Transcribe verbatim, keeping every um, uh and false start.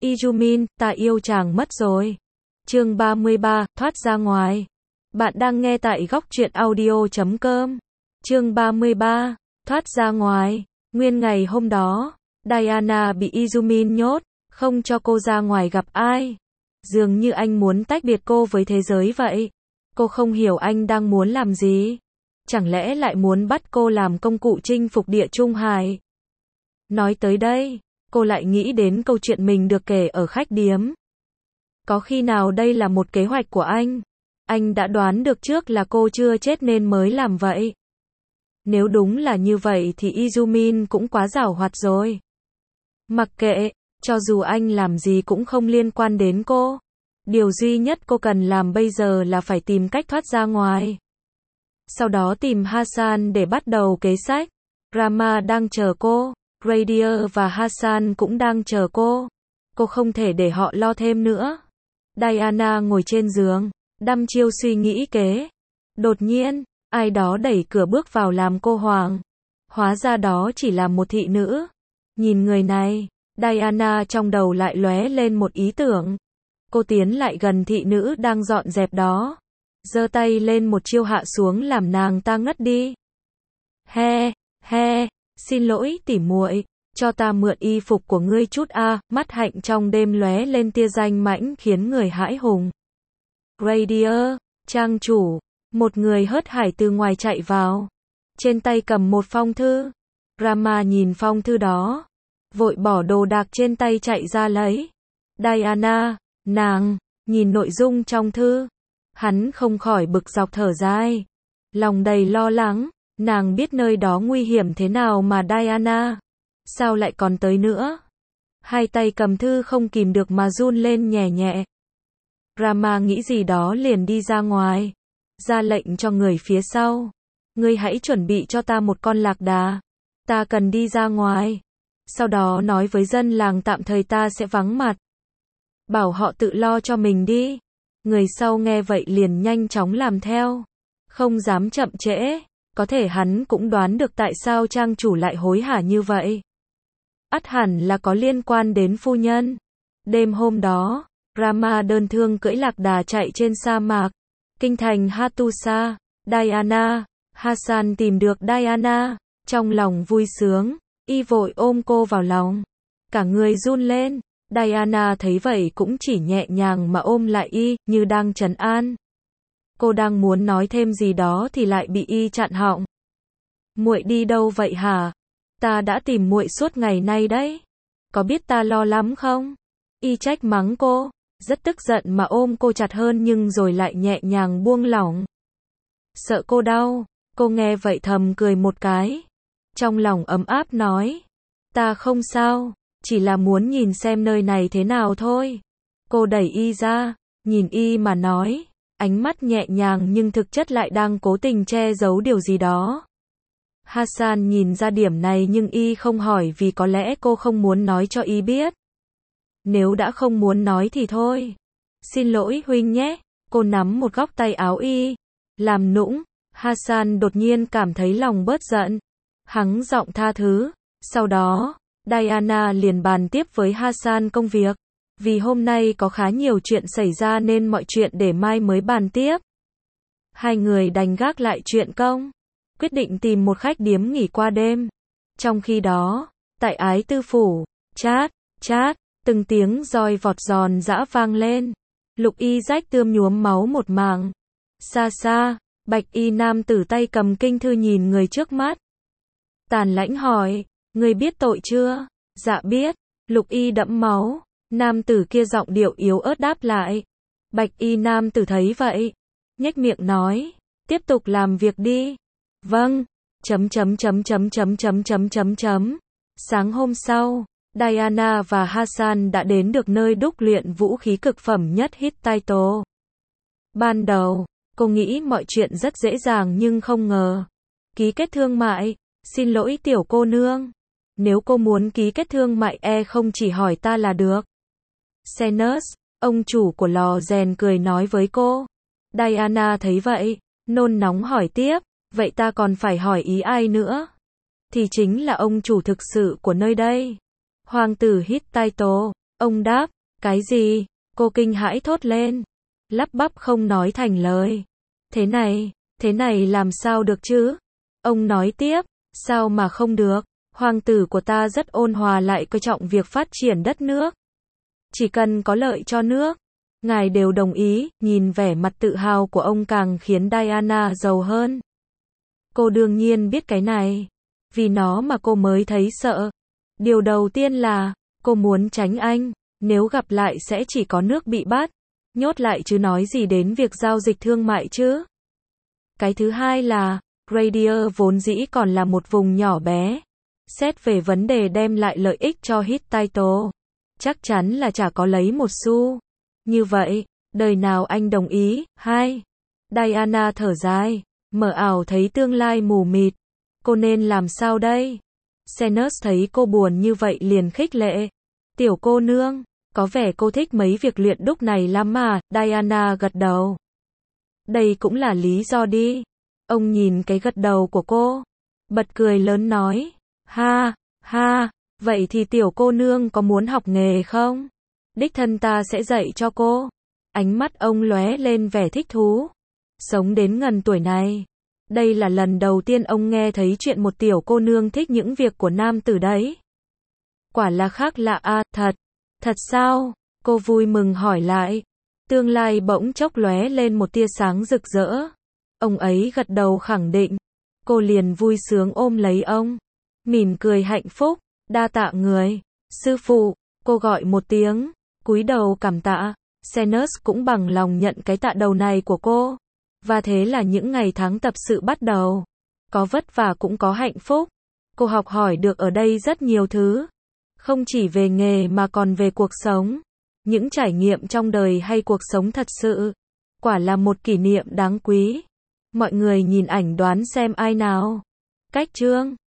Izumin, ta yêu chàng mất rồi. Chương ba mươi ba, thoát ra ngoài. Bạn đang nghe tại góc truyện audio chấm com. Chương ba mươi ba, thoát ra ngoài. Nguyên ngày hôm đó, Diana bị Izumin nhốt, không cho cô ra ngoài gặp ai. Dường như anh muốn tách biệt cô với thế giới vậy. Cô không hiểu anh đang muốn làm gì. Chẳng lẽ lại muốn bắt cô làm công cụ chinh phục Địa Trung Hải? Nói tới đây, cô lại nghĩ đến câu chuyện mình được kể ở khách điếm. Có khi nào đây là một kế hoạch của anh? Anh đã đoán được trước là cô chưa chết nên mới làm vậy. Nếu đúng là như vậy thì Izumin cũng quá giảo hoạt rồi. Mặc kệ, cho dù anh làm gì cũng không liên quan đến cô. Điều duy nhất cô cần làm bây giờ là phải tìm cách thoát ra ngoài. Sau đó tìm Hassan để bắt đầu kế sách. Rama đang chờ cô, Radier và Hassan cũng đang chờ cô. Cô không thể để họ lo thêm nữa. Diana ngồi trên giường, đăm chiêu suy nghĩ kế. Đột nhiên, ai đó đẩy cửa bước vào làm cô hoảng. Hóa ra đó chỉ là một thị nữ. Nhìn người này, Diana trong đầu lại lóe lên một ý tưởng. Cô tiến lại gần thị nữ đang dọn dẹp đó. Giơ tay lên một chiêu hạ xuống làm nàng ta ngất đi. He, he, xin lỗi tỉ muội, cho ta mượn y phục của ngươi chút a. À, mắt hạnh trong đêm lóe lên tia danh mãnh khiến người hãi hùng. Radier, trang chủ, một người hớt hải từ ngoài chạy vào. Trên tay cầm một phong thư. Rama nhìn phong thư đó, vội bỏ đồ đạc trên tay chạy ra lấy. Diana, nàng, nhìn nội dung trong thư. Hắn không khỏi bực dọc thở dài. Lòng đầy lo lắng, nàng biết nơi đó nguy hiểm thế nào mà Diana. Sao lại còn tới nữa? Hai tay cầm thư không kìm được mà run lên nhẹ nhẹ. Rama nghĩ gì đó liền đi ra ngoài. Ra lệnh cho người phía sau. Ngươi hãy chuẩn bị cho ta một con lạc đà. Ta cần đi ra ngoài. Sau đó nói với dân làng tạm thời ta sẽ vắng mặt. Bảo họ tự lo cho mình đi. Người sau nghe vậy liền nhanh chóng làm theo. Không dám chậm trễ. Có thể hắn cũng đoán được tại sao trang chủ lại hối hả như vậy. Ắt hẳn là có liên quan đến phu nhân. Đêm hôm đó, Rama đơn thương cưỡi lạc đà chạy trên sa mạc. Kinh thành Hattusa, Diana, Hassan tìm được Diana. Trong lòng vui sướng, y vội ôm cô vào lòng. Cả người run lên. Diana thấy vậy cũng chỉ nhẹ nhàng mà ôm lại y, như đang trấn an. Cô đang muốn nói thêm gì đó thì lại bị y chặn họng. Muội đi đâu vậy hả? Ta đã tìm muội suốt ngày nay đấy. Có biết ta lo lắm không? Y trách mắng cô, rất tức giận mà ôm cô chặt hơn nhưng rồi lại nhẹ nhàng buông lỏng. Sợ cô đau, cô nghe vậy thầm cười một cái. Trong lòng ấm áp nói, ta không sao, chỉ là muốn nhìn xem nơi này thế nào thôi. Cô đẩy y ra, nhìn y mà nói, ánh mắt nhẹ nhàng nhưng thực chất lại đang cố tình che giấu điều gì đó. Hassan nhìn ra điểm này nhưng y không hỏi vì có lẽ cô không muốn nói cho y biết. Nếu đã không muốn nói thì thôi. Xin lỗi huynh nhé. Cô nắm một góc tay áo y, làm nũng. Hassan đột nhiên cảm thấy lòng bớt giận. Hắng giọng tha thứ. Sau đó, Diana liền bàn tiếp với Hassan công việc. Vì hôm nay có khá nhiều chuyện xảy ra nên mọi chuyện để mai mới bàn tiếp. Hai người đành gác lại chuyện công. Quyết định tìm một khách điếm nghỉ qua đêm. Trong khi đó, tại Ái Tư Phủ, chát, chát, từng tiếng roi vọt giòn giã vang lên. Lục y rách tươm nhuốm máu một mảng. Xa xa, bạch y nam tử tay cầm kinh thư nhìn người trước mắt. Tàn lãnh hỏi, người biết tội chưa? Dạ biết. Lục y đẫm máu. Nam tử kia giọng điệu yếu ớt đáp lại. Bạch y nam tử thấy vậy, nhếch miệng nói, tiếp tục làm việc đi. Vâng, chấm chấm chấm chấm chấm chấm chấm chấm chấm. Sáng hôm sau, Diana và Hassan đã đến được nơi đúc luyện vũ khí cực phẩm nhất Hittite. Ban đầu, cô nghĩ mọi chuyện rất dễ dàng nhưng không ngờ. Ký kết thương mại, xin lỗi tiểu cô nương. Nếu cô muốn ký kết thương mại e không chỉ hỏi ta là được. Senus, ông chủ của lò rèn cười nói với cô. Diana thấy vậy, nôn nóng hỏi tiếp, vậy ta còn phải hỏi ý ai nữa? Thì chính là ông chủ thực sự của nơi đây. Hoàng tử Hittite. Ông đáp, cái gì? Cô kinh hãi thốt lên, lắp bắp không nói thành lời. Thế này, thế này làm sao được chứ? Ông nói tiếp, sao mà không được? Hoàng tử của ta rất ôn hòa lại coi trọng việc phát triển đất nước. Chỉ cần có lợi cho nước, ngài đều đồng ý. Nhìn vẻ mặt tự hào của ông càng khiến Diana giàu hơn. Cô đương nhiên biết cái này, vì nó mà cô mới thấy sợ. Điều đầu tiên là, cô muốn tránh anh, nếu gặp lại sẽ chỉ có nước bị bắt, nhốt lại chứ nói gì đến việc giao dịch thương mại chứ. Cái thứ hai là, Radier vốn dĩ còn là một vùng nhỏ bé. Xét về vấn đề đem lại lợi ích cho Hittite, chắc chắn là chả có lấy một xu. Như vậy, đời nào anh đồng ý? Hai. Diana thở dài, mờ ảo thấy tương lai mù mịt. Cô nên làm sao đây? Senus thấy cô buồn như vậy liền khích lệ. Tiểu cô nương, có vẻ cô thích mấy việc luyện đúc này lắm mà. Diana gật đầu. Đây cũng là lý do đi. Ông nhìn cái gật đầu của cô, bật cười lớn nói, ha, ha, vậy thì tiểu cô nương có muốn học nghề không? Đích thân ta sẽ dạy cho cô. Ánh mắt ông lóe lên vẻ thích thú. Sống đến ngần tuổi này, đây là lần đầu tiên ông nghe thấy chuyện một tiểu cô nương thích những việc của nam tử đấy. Quả là khác lạ à, thật. Thật sao? Cô vui mừng hỏi lại. Tương lai bỗng chốc lóe lên một tia sáng rực rỡ. Ông ấy gật đầu khẳng định. Cô liền vui sướng ôm lấy ông, mỉm cười hạnh phúc. Đa tạ người. Sư phụ, cô gọi một tiếng, cúi đầu cảm tạ. Senus cũng bằng lòng nhận cái tạ đầu này của cô. Và thế là những ngày tháng tập sự bắt đầu. Có vất vả cũng có hạnh phúc. Cô học hỏi được ở đây rất nhiều thứ. Không chỉ về nghề mà còn về cuộc sống. Những trải nghiệm trong đời hay cuộc sống thật sự. Quả là một kỷ niệm đáng quý. Mọi người nhìn ảnh đoán xem ai nào. Cách chương